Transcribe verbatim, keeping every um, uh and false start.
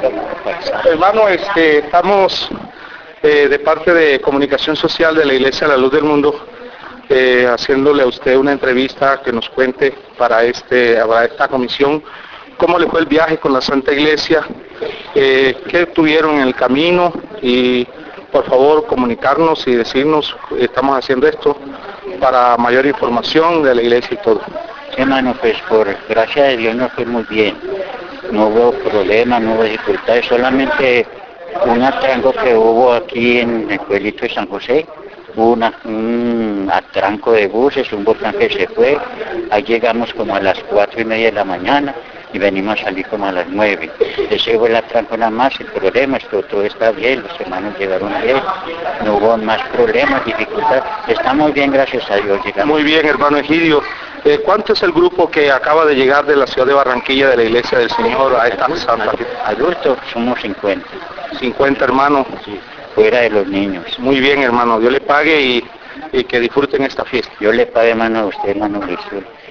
Hermano, este, estamos eh, de parte de Comunicación Social de la Iglesia de la Luz del Mundo, eh, haciéndole a usted una entrevista que nos cuente para, este, para esta comisión cómo le fue el viaje con la Santa Iglesia, eh, qué tuvieron en el camino y por favor comunicarnos y decirnos estamos haciendo esto para mayor información de la Iglesia y todo. Hermano, pues por gracia de Dios nos fue muy bien, no hubo problemas, no hubo dificultades, solamente un atranco que hubo aquí en el pueblito de San José, hubo una, un atranco de buses, un volcán que se fue, ahí llegamos como a las cuatro y media de la mañana y venimos a salir como a las nueve. Ese fue el atranco nada más, el problema es que todo está bien, los hermanos llegaron bien, no hubo más problemas, dificultades, estamos bien, gracias a Dios. Llegamos. Muy bien, hermano Egidio. Eh, ¿Cuánto es el grupo que acaba de llegar de la ciudad de Barranquilla, de la Iglesia del Señor, a esta Santa? Adultos somos cincuenta. cincuenta hermanos. Sí, fuera de los niños. Muy bien, hermano. Dios le pague y, y que disfruten esta fiesta. Yo le pague, hermano, a usted, hermano Jesús.